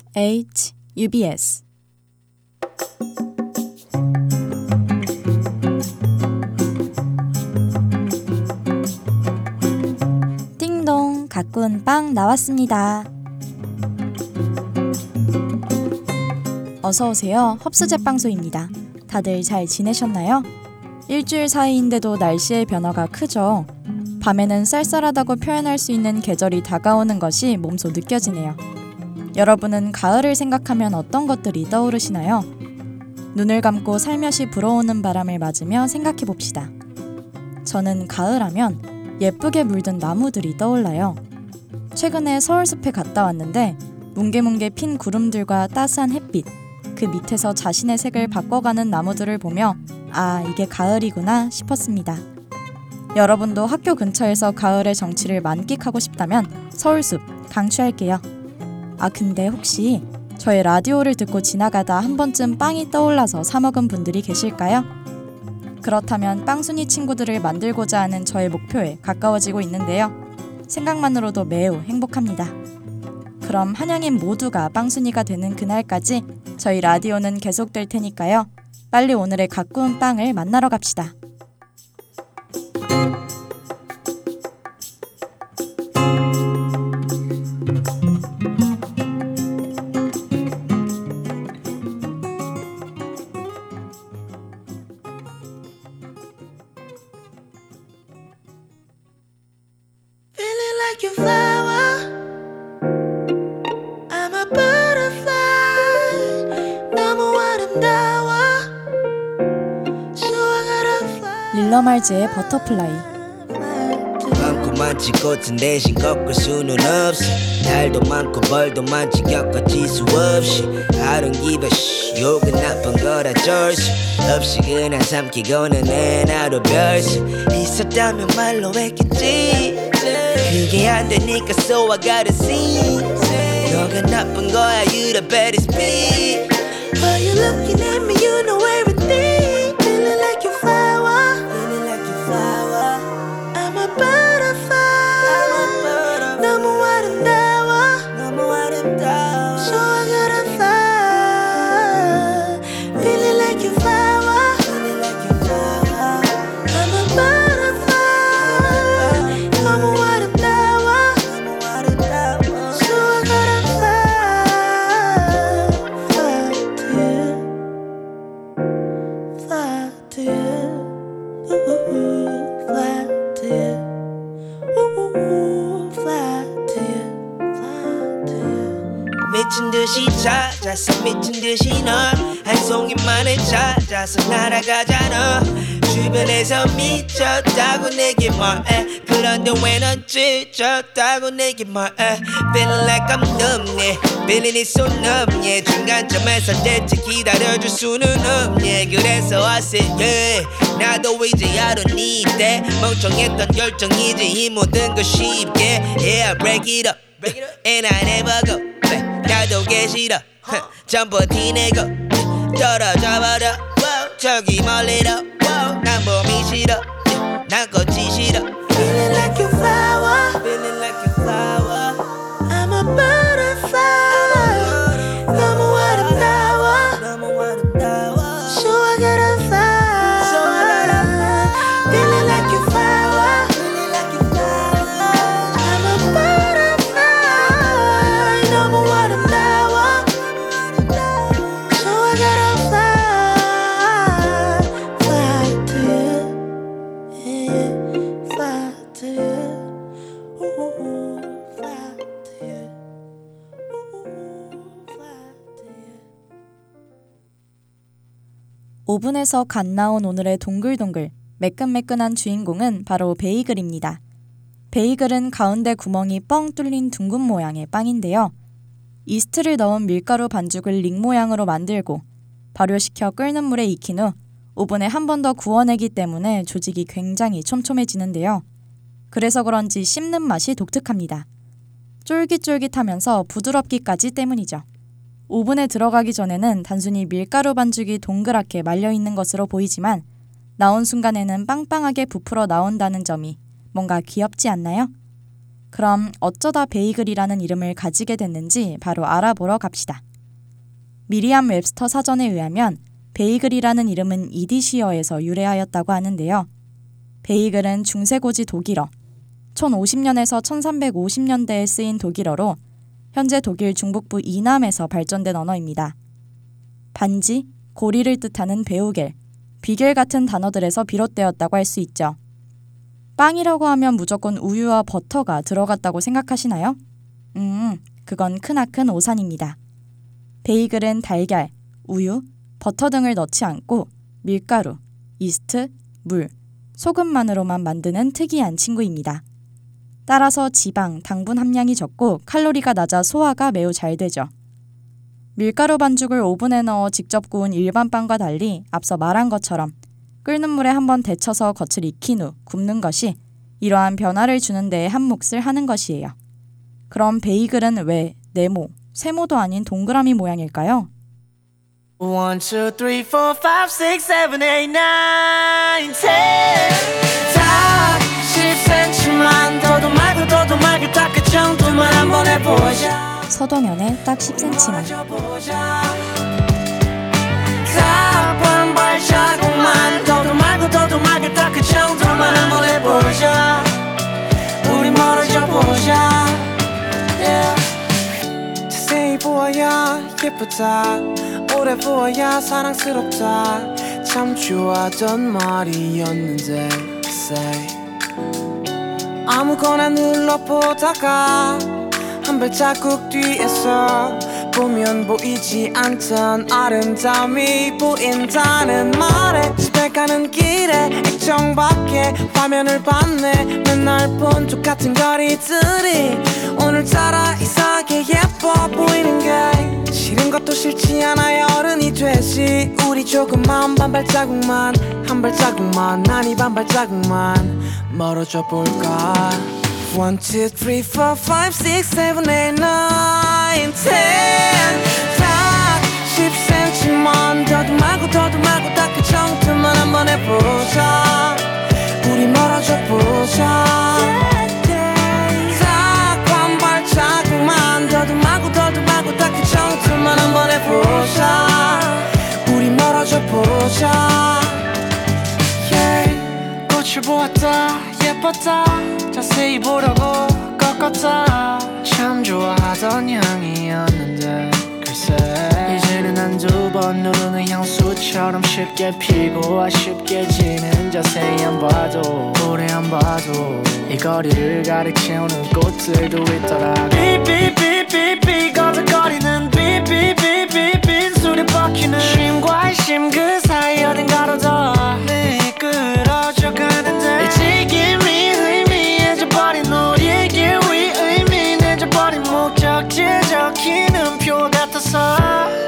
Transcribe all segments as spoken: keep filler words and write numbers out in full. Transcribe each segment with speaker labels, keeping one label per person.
Speaker 1: H U B S 띵동, 가꾼 빵 나왔습니다. 어서오세요. 헙스제빵소입니다. 다들 잘 지내셨나요? 일주일 사이인데도 날씨의 변화가 크죠. 밤에는 쌀쌀하다고 표현할 수 있는 계절이 다가오는 것이 몸소 느껴지네요. 여러분은 가을을 생각하면 어떤 것들이 떠오르시나요? 눈을 감고 살며시 불어오는 바람을 맞으며 생각해봅시다. 저는 가을하면 예쁘게 물든 나무들이 떠올라요. 최근에 서울숲에 갔다 왔는데 뭉게뭉게 핀 구름들과 따스한 햇빛, 그 밑에서 자신의 색을 바꿔가는 나무들을 보며 아, 이게 가을이구나 싶었습니다. 여러분도 학교 근처에서 가을의 정취를 만끽하고 싶다면 서울숲 강추할게요. 아, 근데 혹시 저의 라디오를 듣고 지나가다 한 번쯤 빵이 떠올라서 사 먹은 분들이 계실까요? 그렇다면 빵순이 친구들을 만들고자 하는 저의 목표에 가까워지고 있는데요. 생각만으로도 매우 행복합니다. 그럼 한양인 모두가 빵순이가 되는 그날까지 저희 라디오는 계속될 테니까요. 빨리 오늘의 가꾸운 빵을 만나러 갑시다. 릴러말즈의 버터플라이.
Speaker 2: 많고 많지 꽃은 대신 꺾을 수는 없어. 달도 많고 벌도 많지 겪어질 수 없이. I don't give a shit. 욕은 나쁜 거라 절수 없이 그냥 삼키고는 해. 나도 별수 있었다면 말로 했겠지. 그게 안 되니까 so I gotta see. 너가 나쁜 거야 you the baddest bitch. Why you looking at me you know everything. Feeling like you flower. Feeling like you flower. I'm a butterfly. I'm a butterfly. 너무 아름다워. 너무 아름다워. So I gotta fly. Feeling like you flower. Feeling like you flower. I'm a butterfly. 너무 아름다워. 너무 아름다워. So I gotta fly. Fly to you. Fly to you. Ooh, fly to you. Ooh, fly to you. Fly to you. 미친 듯이 찾아서 미친 듯이 널 한 송이만을 찾아서 날아가잖아. 주변에서 미쳤다고 내게 말해. 그런데 왜 넌 지쳤다고 내게 말해. Feeling like I'm numb. Feeling it so numb. yeah. 중간점에서 대체 기다려줄 수는 없네. 그래서 I said yeah. 나도 이제 I don't need that. 멍청했던 결정이지 이 모든 걸 쉽게. Yeah, break it up. And I never go back. 나도 계시다. 전부 티내고 떨어져 버려. 저기 멀리로 난 봄이 싫어. 난 꽃이 싫어. Feeling like you flower. Feeling like you flower. I'm a butterfly. 너무 아름다워. 너무 아름다워. So I gotta fly. So I gotta fly. Feeling like you flower. Feeling like you flower. I'm a butterfly. 너무 아름다워. So I gotta fly. Fly to you. Yeah. Fly to you. Ooh, fly to you. Ooh, fly to you.
Speaker 1: 오븐에서 갓 나온 오늘의 동글동글 매끈매끈한 주인공은 바로 베이글입니다. 베이글은 가운데 구멍이 뻥 뚫린 둥근 모양의 빵인데요. 이스트를 넣은 밀가루 반죽을 링 모양으로 만들고 발효시켜 끓는 물에 익힌 후 오븐에 한 번 더 구워내기 때문에 조직이 굉장히 촘촘해지는데요. 그래서 그런지 씹는 맛이 독특합니다. 쫄깃쫄깃하면서 부드럽기까지 때문이죠. 오븐에 들어가기 전에는 단순히 밀가루 반죽이 동그랗게 말려있는 것으로 보이지만 나온 순간에는 빵빵하게 부풀어 나온다는 점이 뭔가 귀엽지 않나요? 그럼 어쩌다 베이글이라는 이름을 가지게 됐는지 바로 알아보러 갑시다. 미리암 웹스터 사전에 의하면 베이글이라는 이름은 이디시어에서 유래하였다고 하는데요. 베이글은 중세고지 독일어, 천오십 년에서 천삼백오십 년대에 쓰인 독일어로 현재 독일 중북부 이남에서 발전된 언어입니다. 반지, 고리를 뜻하는 베우겔, 비겔 같은 단어들에서 비롯되었다고 할 수 있죠. 빵이라고 하면 무조건 우유와 버터가 들어갔다고 생각하시나요? 음, 그건 크나큰 오산입니다. 베이글은 달걀, 우유, 버터 등을 넣지 않고 밀가루, 이스트, 물, 소금만으로만 만드는 특이한 친구입니다. 따라서 지방, 당분 함량이 적고 칼로리가 낮아 소화가 매우 잘 되죠. 밀가루 반죽을 오븐에 넣어 직접 구운 일반 빵과 달리 앞서 말한 것처럼 끓는 물에 한번 데쳐서 겉을 익힌 후 굽는 것이 이러한 변화를 주는 데에 한 몫을 하는 것이에요. 그럼 베이글은 왜 네모, 세모도 아닌 동그라미 모양일까요?
Speaker 2: One, two, three, four, five, six, seven, eight, nine, ten. 딱 십 센티미터만 더도 말고 더도 말고 딱 그 정도만 한번 해보자.
Speaker 1: 서동현의 딱 십 센티미터만.
Speaker 2: 딱 한 발자국만 더도 말고 더도 말고 딱 그 정도만 한번 해보자. 우리 멀어져 보자. Yeah. 자세히 보아야 예쁘다. 오래 보아야 사랑스럽다. 참 좋아하던 말이었는데 say. 아무거나 눌러보다가 한 발자국 뒤에서 보면 보이지 않던 아름다움이 보인다는 말에 집에 가는 길에 액정밖에 화면을 봤네. 맨날 본 똑같은 거리들이 오늘따라 이상하게 예뻐 보이는 게 싫은 것도 싫지 않아 어른이 되지. 우리 조금만 반 발자국만 한 발자국만 아니 반 발자국만 멀어져 볼까. One, two, three, four, five, six, seven, eight, nine, ten. 딱 십 센티미터만 더도 말고 더도 말고 딱 그 정도만 한번 해보자. 우리 멀어져 보자. 딱 한 발자국만 더도 말고 더도 말고 딱 그 정도만 한번 해보자. 우리 멀어져 보자. Yeah. 꽃을 보았다 예뻤다. 자세히 보려고 꺾었다. 참 좋아하던 향이었는데 글쎄 이제는 한두 번 누르는 향수처럼 쉽게 피고 아쉽게 지는. 자세히 안 봐도 오래 안 봐도 이 거리를 가득 채우는 꽃들도 있더라. 삐삐삐삐삐 거들거리는 삐삐삐삐 빗소리 박히는 쉼과 쉼 그 사이 어딘가로 더 이끌어져 가는데 이 지김이 의미해져버린 우리의 길 위 의미해져버린 목적지 적히는 표 같아서.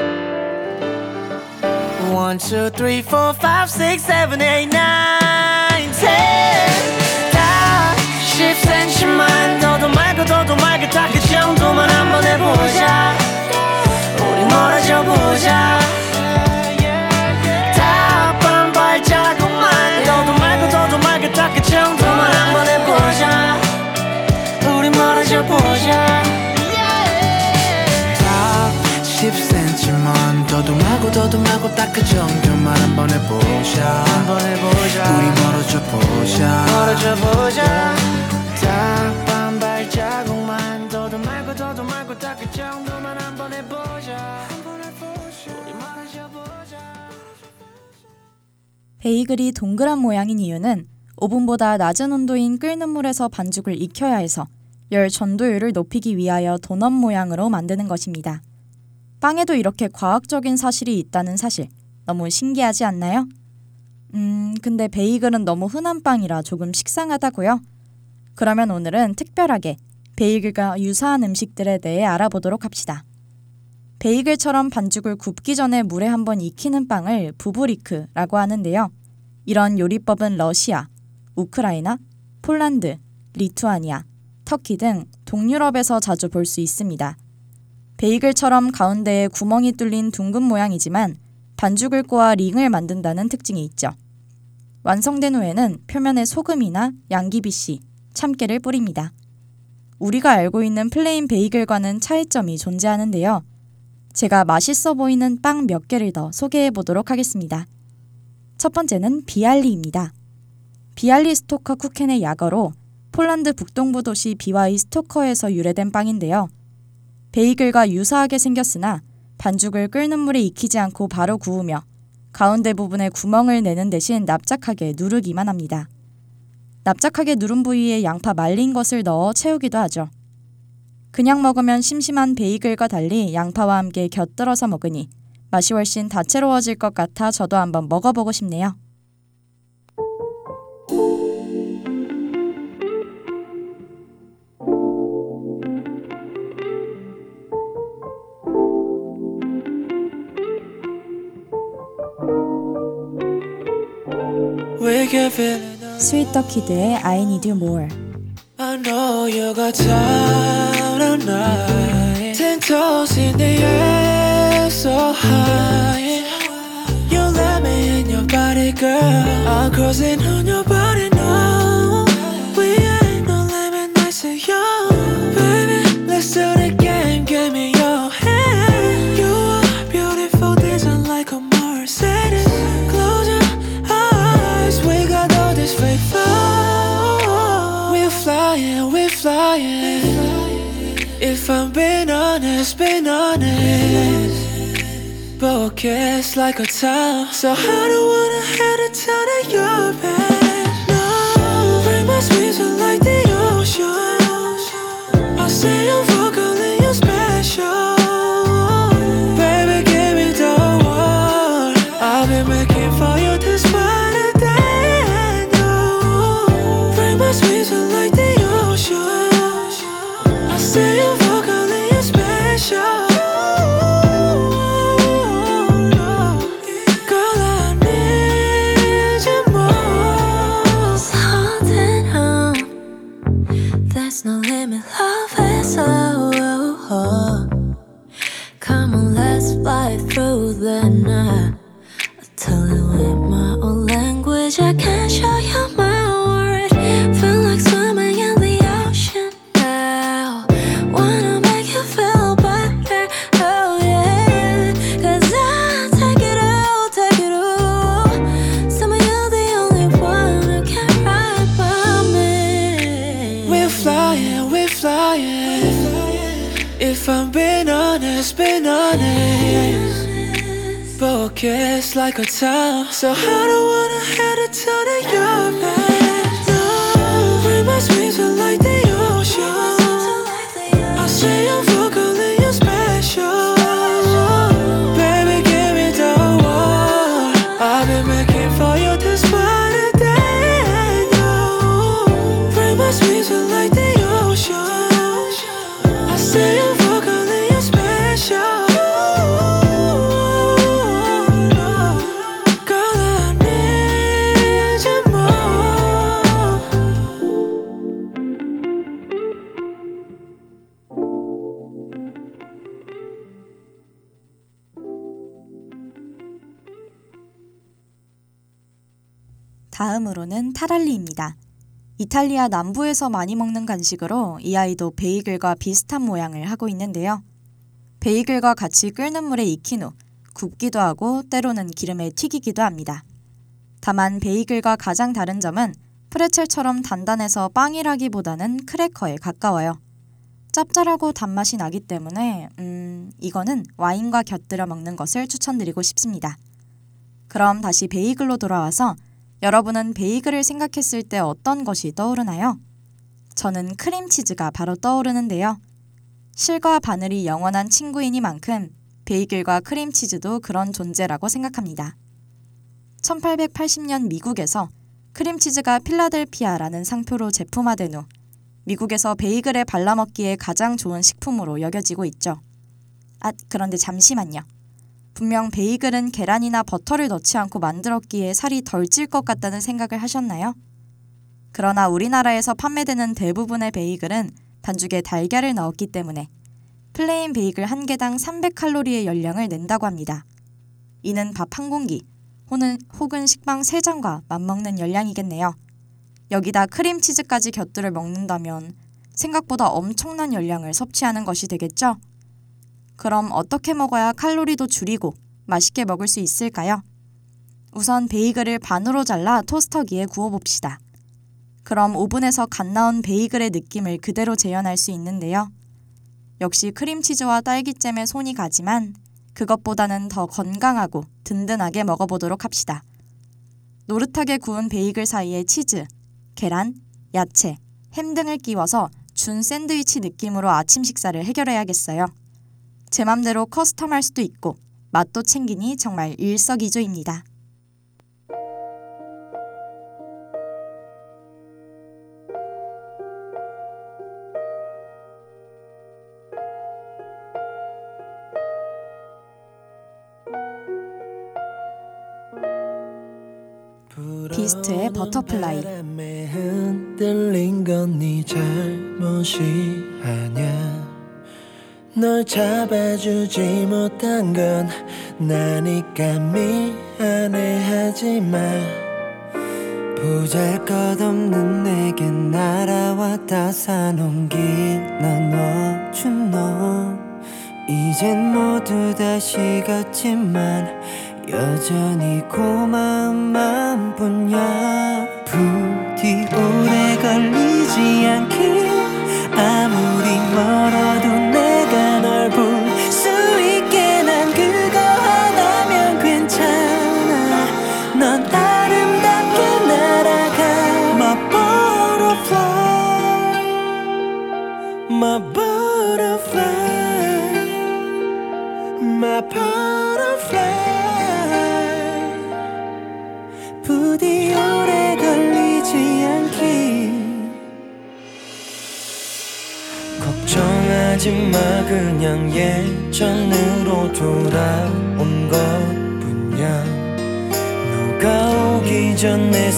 Speaker 2: One, two, three, four, five, six, seven, eight, nine, ten. 딱 십 센티미터만 더도 말고 더도 말고 딱 그 정도만 한번 해보자. 우리 멀어져 보자. 딱 반 발자국만 더도 말고 더도 말고 딱 그 정도만 한번 해보자. 우리 멀어져 보자. 딱 십 센티미터만 더도 말고 더도 말고 딱 그 정도만 한번 해보자. 한번 해보자. 우리 멀어져 보자. 멀어져 보자. 딱 반 발자국만 더도 말고 더도 말고 딱 그 정도만 한번 해보자. 한번 해보자. 우리 멀어져 보자.
Speaker 1: 베이글이 동그란 모양인 이유는 오븐보다 낮은 온도인 끓는 물에서 반죽을 익혀야 해서 열 전도율을 높이기 위하여 도넛 모양으로 만드는 것입니다. 빵에도 이렇게 과학적인 사실이 있다는 사실, 너무 신기하지 않나요? 음, 근데 베이글은 너무 흔한 빵이라 조금 식상하다고요? 그러면 오늘은 특별하게 베이글과 유사한 음식들에 대해 알아보도록 합시다. 베이글처럼 반죽을 굽기 전에 물에 한번 익히는 빵을 부브리크라고 하는데요. 이런 요리법은 러시아, 우크라이나, 폴란드, 리투아니아, 터키 등 동유럽에서 자주 볼 수 있습니다. 베이글처럼 가운데에 구멍이 뚫린 둥근 모양이지만 반죽을 꼬아 링을 만든다는 특징이 있죠. 완성된 후에는 표면에 소금이나 양귀비씨, 참깨를 뿌립니다. 우리가 알고 있는 플레인 베이글과는 차이점이 존재하는데요. 제가 맛있어 보이는 빵 몇 개를 더 소개해 보도록 하겠습니다. 첫 번째는 비알리입니다. 비알리 스토커 쿠켄의 약어로 폴란드 북동부 도시 비와이 스토커에서 유래된 빵인데요. 베이글과 유사하게 생겼으나 반죽을 끓는 물에 익히지 않고 바로 구우며 가운데 부분에 구멍을 내는 대신 납작하게 누르기만 합니다. 납작하게 누른 부위에 양파 말린 것을 넣어 채우기도 하죠. 그냥 먹으면 심심한 베이글과 달리 양파와 함께 곁들여서 먹으니 맛이 훨씬 다채로워질 것 같아 저도 한번 먹어보고 싶네요. 스윗더키드의 I Need You More.
Speaker 2: I know you got tired of night. Ten toes in the air, so high. You let me in your body, girl. I'm cruising on your body now. We ain't no limit, nice and young. Baby, let's do the game, give me your hand. You are beautiful, dancing like a Mercedes. Close your eyes, we got all this faith. We're flying, we're flying. If I'm being honest, being honest. Focus like a town. So I don't wanna head to town at your bed. No, bring my sweets like the ocean. I say I'm vocally you're special. Baby, give me the world. I've been making for you despite the day. No, bring my sweets like the ocean. I say I'm vocally you're special.
Speaker 3: No limit, love is oh, oh, oh. Come on, let's fly through the night. I'll tell you in my own language. I can't show you my words. Feel like swimming in the ocean now. Wanna make you feel better, oh yeah. Cause I take it all, take it all. Some of you the only one who can ride by me.
Speaker 2: We're flying, we're flying. If I'm being honest, being honest. Focus like a town. So I don't wanna head to town at your bed. No, bring my sweets like the ocean. I say I'm vocally you're special. Baby, give me the world. I've been making for you despite the day. No, bring my sweets like the ocean. I say I'm vocally you're special. Girl, I need you more.
Speaker 1: 다음으로는 타랄리입니다. 이탈리아 남부에서 많이 먹는 간식으로 이 아이도 베이글과 비슷한 모양을 하고 있는데요. 베이글과 같이 끓는 물에 익힌 후 굽기도 하고 때로는 기름에 튀기기도 합니다. 다만 베이글과 가장 다른 점은 프레첼처럼 단단해서 빵이라기보다는 크래커에 가까워요. 짭짤하고 단맛이 나기 때문에 음, 이거는 와인과 곁들여 먹는 것을 추천드리고 싶습니다. 그럼 다시 베이글로 돌아와서 여러분은 베이글을 생각했을 때 어떤 것이 떠오르나요? 저는 크림치즈가 바로 떠오르는데요. 실과 바늘이 영원한 친구이니만큼 베이글과 크림치즈도 그런 존재라고 생각합니다. 천팔백팔십 년 미국에서 크림치즈가 필라델피아라는 상표로 제품화된 후 미국에서 베이글에 발라먹기에 가장 좋은 식품으로 여겨지고 있죠. 아, 그런데 잠시만요. 분명 베이글은 계란이나 버터를 넣지 않고 만들었기에 살이 덜 찔 것 같다는 생각을 하셨나요? 그러나 우리나라에서 판매되는 대부분의 베이글은 반죽에 달걀을 넣었기 때문에 플레인 베이글 한 개당 삼백 칼로리의 열량을 낸다고 합니다. 이는 밥 한 공기 혹은, 혹은 식빵 세 장과 맞먹는 열량이겠네요. 여기다 크림치즈까지 곁들여 먹는다면 생각보다 엄청난 열량을 섭취하는 것이 되겠죠? 그럼 어떻게 먹어야 칼로리도 줄이고 맛있게 먹을 수 있을까요? 우선 베이글을 반으로 잘라 토스터기에 구워봅시다. 그럼 오븐에서 갓 나온 베이글의 느낌을 그대로 재현할 수 있는데요. 역시 크림치즈와 딸기잼에 손이 가지만 그것보다는 더 건강하고 든든하게 먹어보도록 합시다. 노릇하게 구운 베이글 사이에 치즈, 계란, 야채, 햄 등을 끼워서 준 샌드위치 느낌으로 아침 식사를 해결해야겠어요. 제 맘대로 커스텀할 수도 있고 맛도 챙기니 정말 일석이조입니다. 비스트의 버터플라이.
Speaker 4: 흔들린 건 네 잘못이 아냐. 널 잡아주지 못한 건 나니까 미안해하지마. 보잘것없는 내겐 날아왔다 사놓긴 난 어준 너. 이젠 모두 다 식었지만 여전히 고마운 마음뿐이야. 부디 오래 걸리지 않길. 아무리 멀어도 내가 널 볼 수 있게 난 그거 하나면 괜찮아. 넌 아름답게 날아가. My butterfly, my butterfly, my butterfly. 부디 오래 걸리지 않길. 걱정하지마 그냥 예전으로 돌아온 것뿐이야. 너가 오기 전 내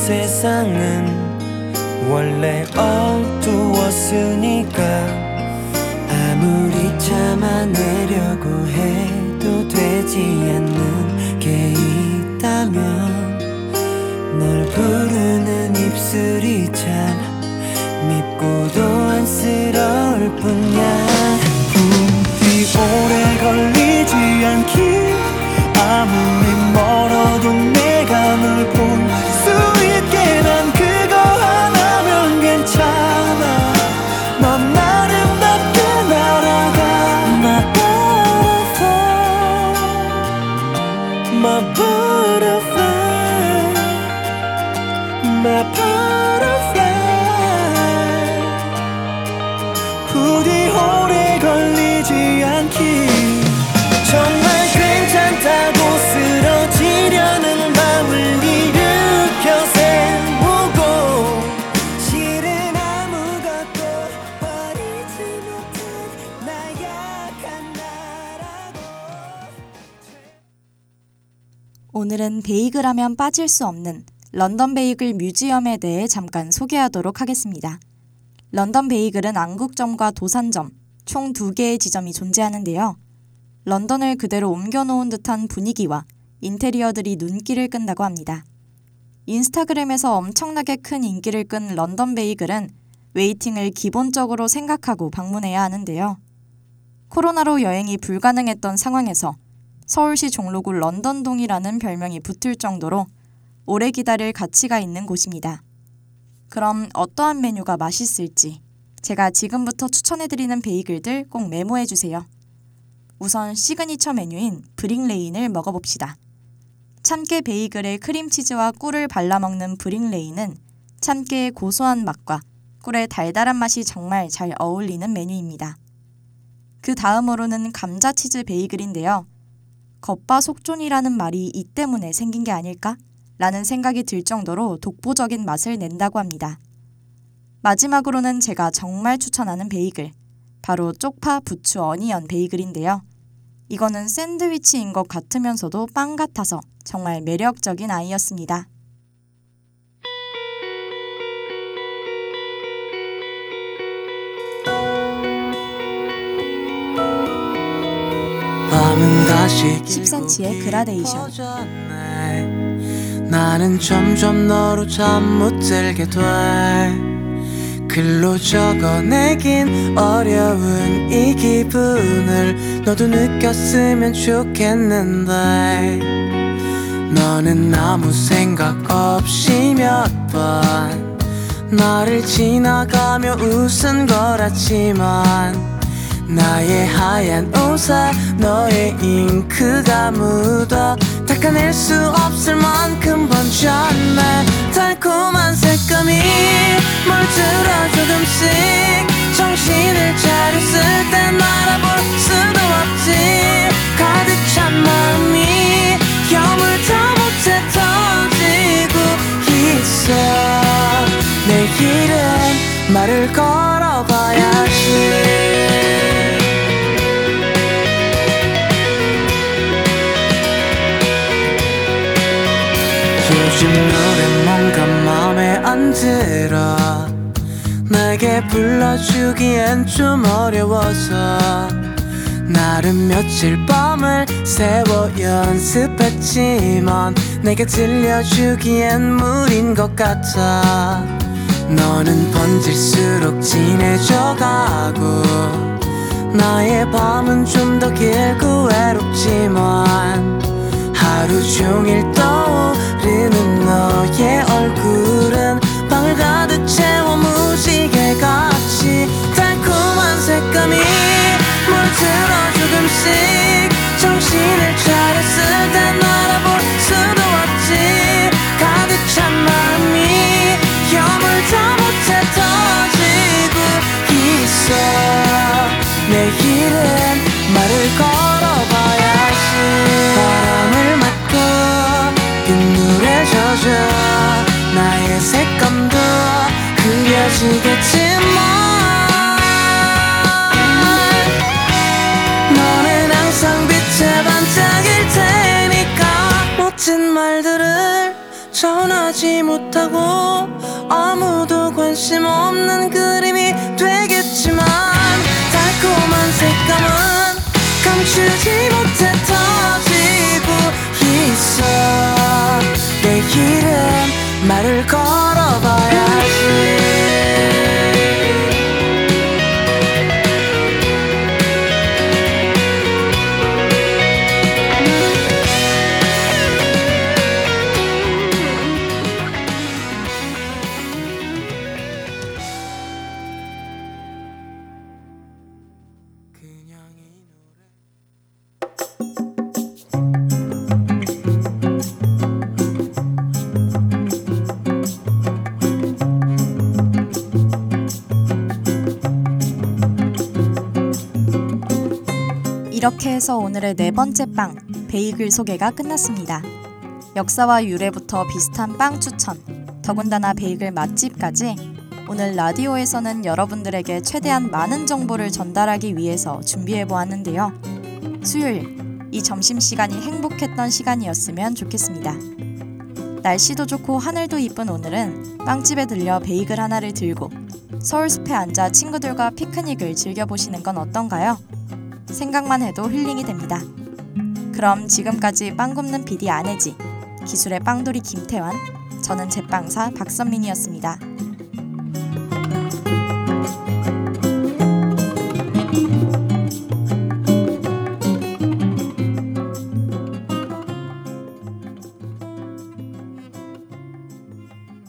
Speaker 4: 세상은 원래 어두웠으니까. 아무리 참아내려고 해도 되지 않는 게 있다면 널 부르는 입술이 참 밉고도 안쓰러울 뿐이야. 부디 오래 걸리지 않길. 아무리 멀어도 내가 널 볼 수 있게 난 그거 하나면 괜찮아. 넌 아름답게 날아가. My butterfly, my butterfly, my butterfly. 부디 오래 걸리지 않길. 정말 괜찮다고 쓰러지려는 마음을 일으켜 세우고 실은 아무것도 버리지 못한 나약한 나라고.
Speaker 1: 오늘은 베이글하면 빠질 수 없는 런던 베이글 뮤지엄에 대해 잠깐 소개하도록 하겠습니다. 런던 베이글은 안국점과 도산점, 총 두 개의 지점이 존재하는데요. 런던을 그대로 옮겨놓은 듯한 분위기와 인테리어들이 눈길을 끈다고 합니다. 인스타그램에서 엄청나게 큰 인기를 끈 런던 베이글은 웨이팅을 기본적으로 생각하고 방문해야 하는데요. 코로나로 여행이 불가능했던 상황에서 서울시 종로구 런던동이라는 별명이 붙을 정도로 오래 기다릴 가치가 있는 곳입니다. 그럼 어떠한 메뉴가 맛있을지 제가 지금부터 추천해드리는 베이글들 꼭 메모해주세요. 우선 시그니처 메뉴인 브릭레인을 먹어봅시다. 참깨 베이글에 크림치즈와 꿀을 발라먹는 브릭레인은 참깨의 고소한 맛과 꿀의 달달한 맛이 정말 잘 어울리는 메뉴입니다. 그 다음으로는 감자치즈 베이글인데요. 겉바속촉이라는 말이 이 때문에 생긴 게 아닐까? 라는 생각이 들 정도로 독보적인 맛을 낸다고 합니다. 마지막으로는 제가 정말 추천하는 베이글, 바로 쪽파 부추 어니언 베이글인데요. 이거는 샌드위치인 것 같으면서도 빵 같아서 정말 매력적인 아이였습니다. 십 센티미터의 그라데이션.
Speaker 4: 나는 점점 너로 잠 못 들게 돼. 글로 적어내긴 어려운 이 기분을 너도 느꼈으면 좋겠는데 너는 아무 생각 없이 몇 번 나를 지나가며 웃은 거라지만 나의 하얀 옷에 너의 잉크가 묻어 닦아낼 수 없을 만큼 번졌네. 달콤한 색감이 물들어 조금씩 정신을 차렸을 땐 알아볼 수도 없지. 가득 찬 마음이 여물다 못해 터지고 있어. 내일은 말을 걸어봐야지. 요즘 노래 뭔가 맘에 안 들어. 내게 불러주기엔 좀 어려워서 나름 며칠 밤을 새워 연습했지만 내게 들려주기엔 무리인 것 같아. 너는 번질수록 진해져가고 나의 밤은 좀 더 길고 외롭지만 하루 종일 떠오르는 너의 얼굴은 방을 가득 채워 무지개같이. 달콤한 색감이 물들어 조금씩 정신을 차렸을 땐 알아볼 수도 없지. 가득 찬 마음이 여물다 못해 터지고 있어. 내일은 말을 걸어봐야지. 바람을 맞고 빗물에 젖어 나의 색감도 흐려지겠지만 너는 항상 빛에 반짝일 테니까. 멋진 말들을 전하지 못하고 아무도 관심 없는 그림이 되겠지만 달콤한 색감은 감추지 못해 터지고 있어. 내일은 말을 걸어봐야지.
Speaker 1: 이렇게 해서 오늘의 네 번째 빵, 베이글 소개가 끝났습니다. 역사와 유래부터 비슷한 빵 추천, 더군다나 베이글 맛집까지 오늘 라디오에서는 여러분들에게 최대한 많은 정보를 전달하기 위해서 준비해보았는데요. 수요일, 이 점심시간이 행복했던 시간이었으면 좋겠습니다. 날씨도 좋고 하늘도 이쁜 오늘은 빵집에 들려 베이글 하나를 들고 서울숲에 앉아 친구들과 피크닉을 즐겨보시는 건 어떤가요? 생각만 해도 힐링이 됩니다. 그럼 지금까지 빵 굽는 피디 안혜지, 기술의 빵돌이 김태환, 저는 제빵사 박선민이었습니다.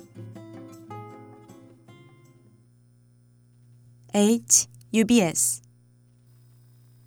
Speaker 1: H, 유비에스